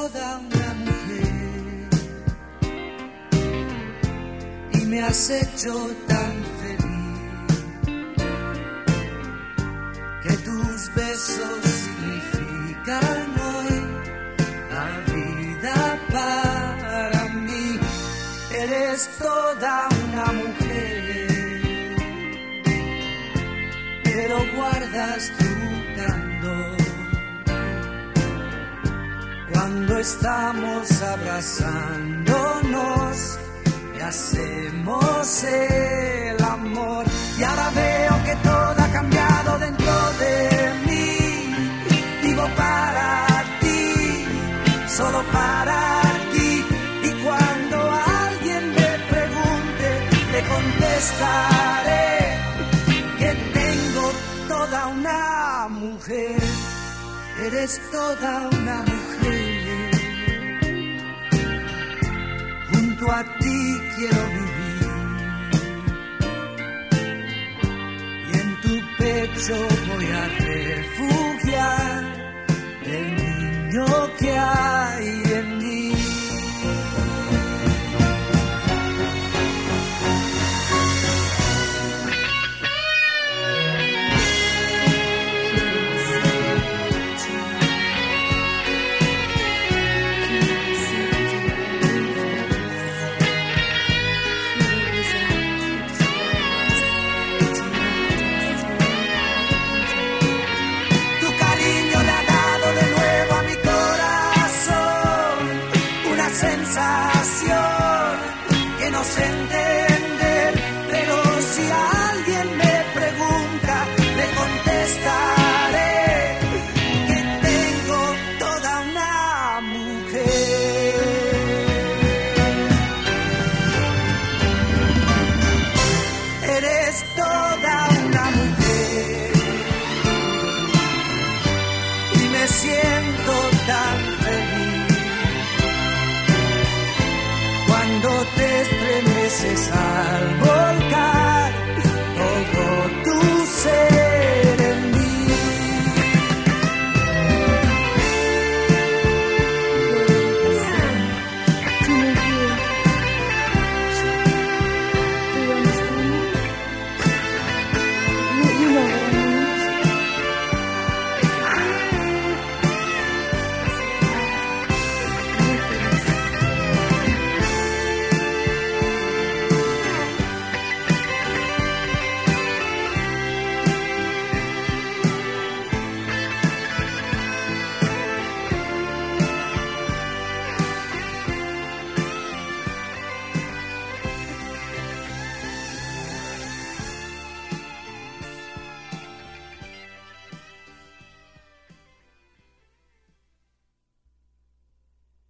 toda una mujer y me has hecho tan feliz que tus besos significan hoy la vida para mí. Eres toda una mujer, pero guardas tu candor cuando estamos abrazándonos y hacemos el amor. Y ahora veo que todo ha cambiado dentro de mí. Vivo para ti, solo para ti. Y cuando alguien me pregunte, le contestaré que tengo toda una mujer. Eres toda una mujer, junto a ti quiero vivir y en tu pecho voy a refugiar el niño que hay en mí. Que no sé entender, pero si alguien me pregunta, le contestaré que tengo toda una mujer. Eres toda una mujer y me siento tan feliz cuando te estremeces al volar.